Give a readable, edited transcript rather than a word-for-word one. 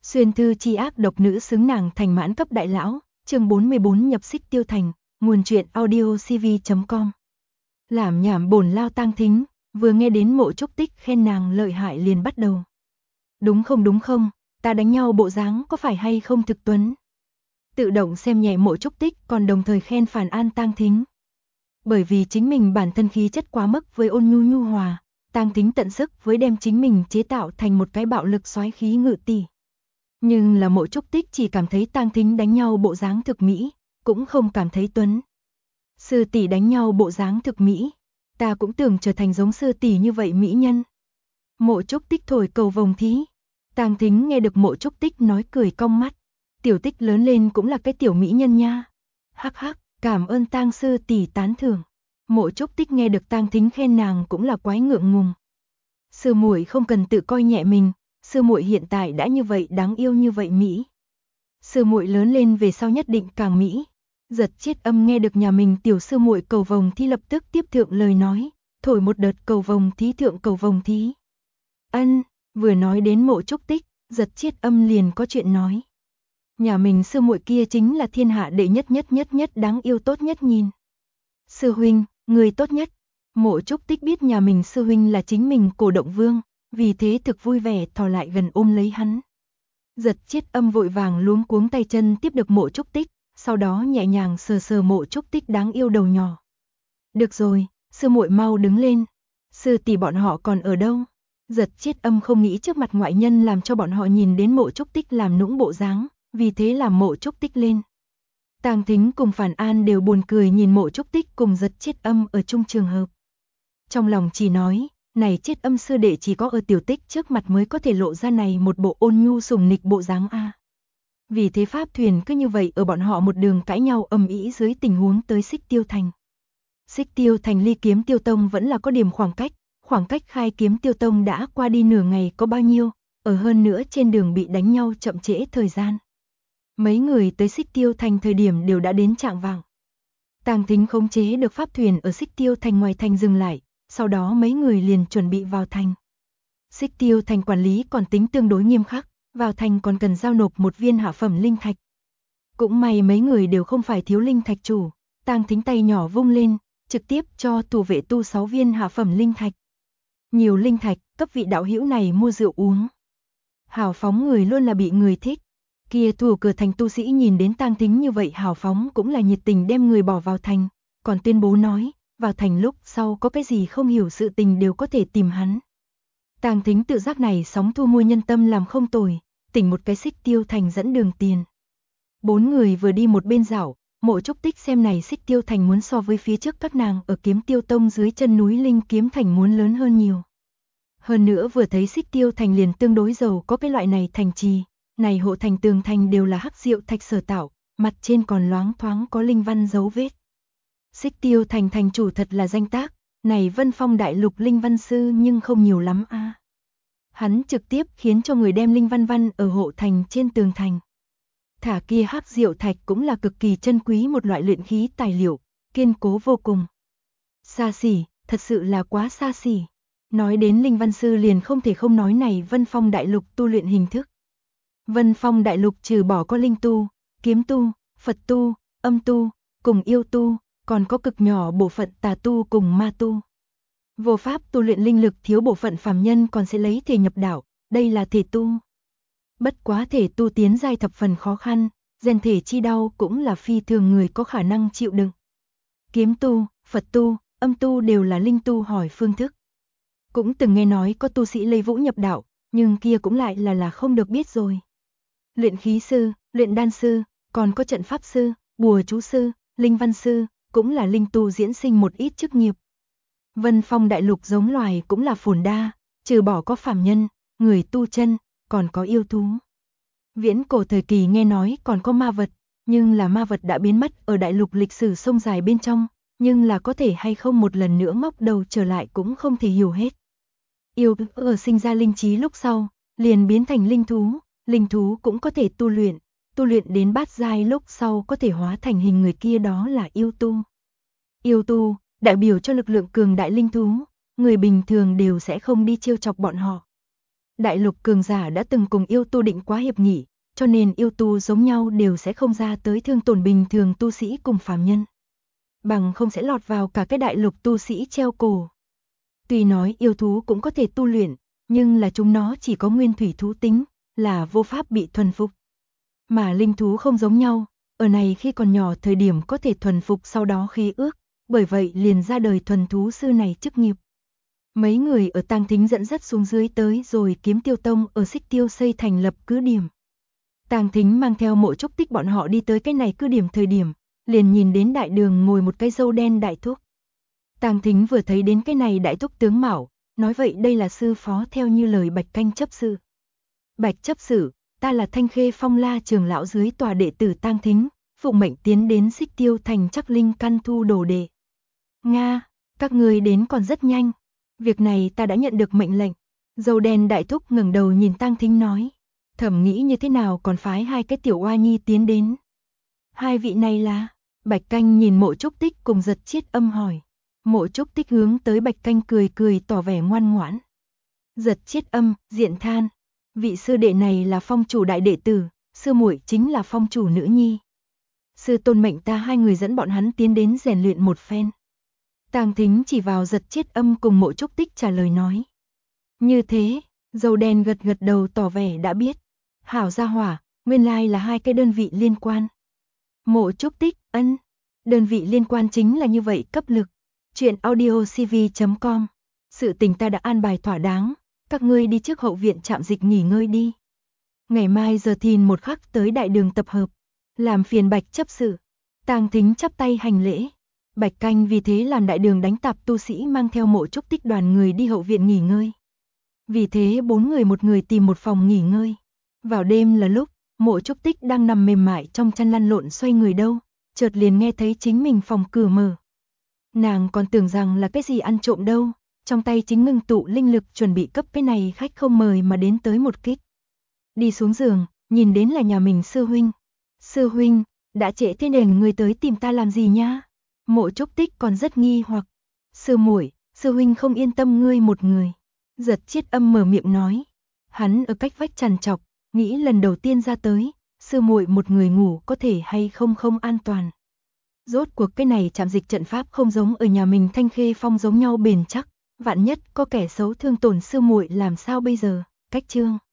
Xuyên thư chi ác độc nữ xứng nàng thành mãn cấp đại lão, chương 44 nhập Xích Tiêu Thành, nguồn truyện audiocv.com. Lảm nhảm bổn lao Tang Thính, vừa nghe đến Mộ Trúc Tích khen nàng lợi hại liền bắt đầu. Đúng không, ta đánh nhau bộ dáng có phải hay không thực tuấn? Tự động xem nhẹ Mộ Trúc Tích còn đồng thời khen phản an Tang Thính. Bởi vì chính mình bản thân khí chất quá mức với ôn nhu nhu hòa, Tang Thính tận sức với đem chính mình chế tạo thành một cái bạo lực soái khí ngự tỷ. Nhưng là Mộ Trúc Tích chỉ cảm thấy Tang Thính đánh nhau bộ dáng thực mỹ, cũng không cảm thấy tuấn. Sư tỷ đánh nhau bộ dáng thực mỹ, ta cũng tưởng trở thành giống sư tỷ như vậy mỹ nhân. Mộ Trúc Tích thổi cầu vồng thí. Tang Thính nghe được Mộ Trúc Tích nói cười cong mắt, tiểu Tích lớn lên cũng là cái tiểu mỹ nhân nha. Hắc hắc, cảm ơn Tang sư tỷ tán thưởng. Mộ Trúc Tích nghe được Tang Thính khen nàng cũng là quái ngượng ngùng. Sư muội không cần tự coi nhẹ mình, sư muội hiện tại đã như vậy đáng yêu như vậy mỹ. Sư muội lớn lên về sau nhất định càng mỹ. Giật Chiết Âm nghe được nhà mình tiểu sư muội cầu vồng thì lập tức tiếp thượng lời nói, thổi một đợt cầu vồng thí thượng cầu vồng thí. Ân, vừa nói đến Mộ Trúc Tích, Giật Chiết Âm liền có chuyện nói. Nhà mình sư muội kia chính là thiên hạ đệ nhất đáng yêu tốt nhất nhìn. Sư huynh, người tốt nhất. Mộ Trúc Tích biết nhà mình sư huynh là chính mình Cổ Động Vương, vì thế thực vui vẻ thò lại gần ôm lấy hắn. Giật Chiết Âm vội vàng luống cuống tay chân tiếp được Mộ Trúc Tích, sau đó nhẹ nhàng sờ sờ Mộ Trúc Tích đáng yêu đầu nhỏ. Được rồi, sư muội mau đứng lên. Sư tỷ bọn họ còn ở đâu? Giật Chiết Âm không nghĩ trước mặt ngoại nhân làm cho bọn họ nhìn đến Mộ Trúc Tích làm nũng bộ dáng, vì thế làm Mộ Trúc Tích lên. Tang Thính cùng Phản An đều buồn cười nhìn Mộ Trúc Tích cùng Giật Chiết Âm ở chung trường hợp. Trong lòng chỉ nói, này Chiết Âm sư đệ chỉ có ở tiểu Tích trước mặt mới có thể lộ ra này một bộ ôn nhu sủng nịch bộ dáng a. Vì thế pháp thuyền cứ như vậy ở bọn họ một đường cãi nhau ầm ĩ dưới tình huống tới Xích Tiêu Thành. Xích Tiêu Thành ly Kiếm Tiêu Tông vẫn là có điểm khoảng cách khai Kiếm Tiêu Tông đã qua đi nửa ngày có bao nhiêu, ở hơn nữa trên đường bị đánh nhau chậm trễ thời gian. Mấy người tới Xích Tiêu Thành thời điểm đều đã đến chạng vạng. Tang Thính khống chế được pháp thuyền ở Xích Tiêu Thành ngoài thành dừng lại, sau đó mấy người liền chuẩn bị vào thành. Xích Tiêu Thành quản lý còn tính tương đối nghiêm khắc, vào thành còn cần giao nộp một viên hạ phẩm linh thạch. Cũng may mấy người đều không phải thiếu linh thạch chủ, Tang Thính tay nhỏ vung lên, trực tiếp cho thủ vệ tu 6 viên hạ phẩm linh thạch. Nhiều linh thạch, cấp vị đạo hữu này mua rượu uống. Hào phóng người luôn là bị người thích. Kia thủ cửa thành tu sĩ nhìn đến Tang Thính như vậy hào phóng cũng là nhiệt tình đem người bỏ vào thành, còn tuyên bố nói, vào thành lúc sau có cái gì không hiểu sự tình đều có thể tìm hắn. Tang Thính tự giác này sóng thu mua nhân tâm làm không tồi, tỉnh một cái Xích Tiêu Thành dẫn đường tiền. 4 người vừa đi một bên dạo, Mộ Trúc Tích xem này Xích Tiêu Thành muốn so với phía trước các nàng ở Kiếm Tiêu Tông dưới chân núi Linh Kiếm Thành muốn lớn hơn nhiều. Hơn nữa vừa thấy Xích Tiêu Thành liền tương đối giàu có cái loại này thành trì, này hộ thành tường thành đều là hắc diệu thạch sở tạo, mặt trên còn loáng thoáng có linh văn dấu vết. Xích Tiêu Thành thành chủ thật là danh tác, này Vân Phong Đại Lục linh văn sư nhưng không nhiều lắm a. Hắn trực tiếp khiến cho người đem linh văn văn ở hộ thành trên tường thành. Thả kia hắc diệu thạch cũng là cực kỳ chân quý một loại luyện khí tài liệu, kiên cố vô cùng. Xa xỉ, thật sự là quá xa xỉ. Nói đến linh văn sư liền không thể không nói này Vân Phong Đại Lục tu luyện hình thức. Vân Phong Đại Lục trừ bỏ có linh tu, kiếm tu, Phật tu, âm tu, cùng yêu tu, còn có cực nhỏ bộ phận tà tu cùng ma tu. Vô pháp tu luyện linh lực thiếu bộ phận phàm nhân còn sẽ lấy thể nhập đạo, đây là thể tu. Bất quá thể tu tiến giai thập phần khó khăn, rèn thể chi đau cũng là phi thường người có khả năng chịu đựng. Kiếm tu, Phật tu, âm tu đều là linh tu hỏi phương thức. Cũng từng nghe nói có tu sĩ lấy vũ nhập đạo, nhưng kia cũng lại là không được biết rồi. Luyện khí sư, luyện đan sư, còn có trận pháp sư, bùa chú sư, linh văn sư, cũng là linh tu diễn sinh một ít chức nghiệp. Vân Phong Đại Lục giống loài cũng là phồn đa, trừ bỏ có phàm nhân, người tu chân, còn có yêu thú. Viễn cổ thời kỳ nghe nói còn có ma vật, nhưng là ma vật đã biến mất ở đại lục lịch sử sông dài bên trong, nhưng là có thể hay không một lần nữa ngóc đầu trở lại cũng không thể hiểu hết. Yêu ở sinh ra linh trí lúc sau, liền biến thành linh thú cũng có thể tu luyện đến bát giai lúc sau có thể hóa thành hình người kia đó là yêu tu. Yêu tu, đại biểu cho lực lượng cường đại linh thú, người bình thường đều sẽ không đi trêu chọc bọn họ. Đại lục cường giả đã từng cùng yêu tu định quá hiệp nghị, cho nên yêu tu giống nhau đều sẽ không ra tới thương tổn bình thường tu sĩ cùng phàm nhân. Bằng không sẽ lọt vào cả cái đại lục tu sĩ treo cổ. Tuy nói yêu thú cũng có thể tu luyện, nhưng là chúng nó chỉ có nguyên thủy thú tính, là vô pháp bị thuần phục. Mà linh thú không giống nhau, ở này khi còn nhỏ thời điểm có thể thuần phục sau đó khi ước, bởi vậy liền ra đời thuần thú sư này chức nghiệp. Mấy người ở Tang Thính dẫn dắt xuống dưới tới rồi Kiếm Tiêu Tông ở Xích Tiêu xây thành lập cứ điểm. Tang Thính mang theo Mộ Trúc Tích bọn họ đi tới cái này cứ điểm thời điểm, liền nhìn đến đại đường ngồi một cái râu đen đại thúc. Tang Thính vừa thấy đến cái này đại thúc tướng mạo, nói vậy đây là sư phó theo như lời Bạch Canh chấp sự. Bạch chấp sự, ta là Thanh Khê Phong La trưởng lão dưới tòa đệ tử Tang Thính, phụng mệnh tiến đến Xích Tiêu thành Trắc Linh căn thu đồ đệ. Nga, các người đến còn rất nhanh. Việc này ta đã nhận được mệnh lệnh. Dâu đen đại thúc ngẩng đầu nhìn Tang Thính nói, thẩm nghĩ như thế nào còn phái hai cái tiểu oa nhi tiến đến. Hai vị này là, Bạch Canh nhìn Mộ Trúc Tích cùng Giật Chiết Âm hỏi. Mộ Trúc Tích hướng tới Bạch Canh cười cười tỏ vẻ ngoan ngoãn. Giật Chiết Âm, diện than, vị sư đệ này là phong chủ đại đệ tử, sư muội chính là phong chủ nữ nhi. Sư tôn mệnh ta hai người dẫn bọn hắn tiến đến rèn luyện một phen. Tang Thính chỉ vào Giật Chiết Âm cùng Mộ Trúc Tích trả lời nói. Như thế, dâu đen gật gật đầu tỏ vẻ đã biết. Hảo gia hỏa, nguyên lai là hai cái đơn vị liên quan. Mộ Trúc Tích, ân, đơn vị liên quan chính là như vậy cấp lực. Chuyện audiocv.com. Sự tình ta đã an bài thỏa đáng, các ngươi đi trước hậu viện trạm dịch nghỉ ngơi đi. Ngày mai giờ thìn một khắc tới đại đường tập hợp, làm phiền Bạch chấp sự. Tang Thính chắp tay hành lễ. Bạch Canh vì thế làm đại đường đánh tạp tu sĩ mang theo Mộ Trúc Tích đoàn người đi hậu viện nghỉ ngơi. Vì thế bốn người một người tìm một phòng nghỉ ngơi. Vào đêm là lúc, Mộ Trúc Tích đang nằm mềm mại trong chăn lăn lộn xoay người đâu, chợt liền nghe thấy chính mình phòng cửa mở. Nàng còn tưởng rằng là cái gì ăn trộm đâu, trong tay chính ngưng tụ linh lực chuẩn bị cấp cái này khách không mời mà đến tới một kích. Đi xuống giường, nhìn đến là nhà mình sư huynh. Sư huynh, đã trễ thế nên người tới tìm ta làm gì nha? Mộ Trúc Tích còn rất nghi hoặc. Sư muội, sư huynh không yên tâm ngươi một người. Giật Chiết Âm mở miệng nói. Hắn ở cách vách trằn trọc, nghĩ lần đầu tiên ra tới, sư muội một người ngủ có thể hay không không an toàn. Rốt cuộc cái này trạm dịch trận pháp không giống ở nhà mình Thanh Khê Phong giống nhau bền chắc, vạn nhất có kẻ xấu thương tổn sư muội làm sao bây giờ? Cách chương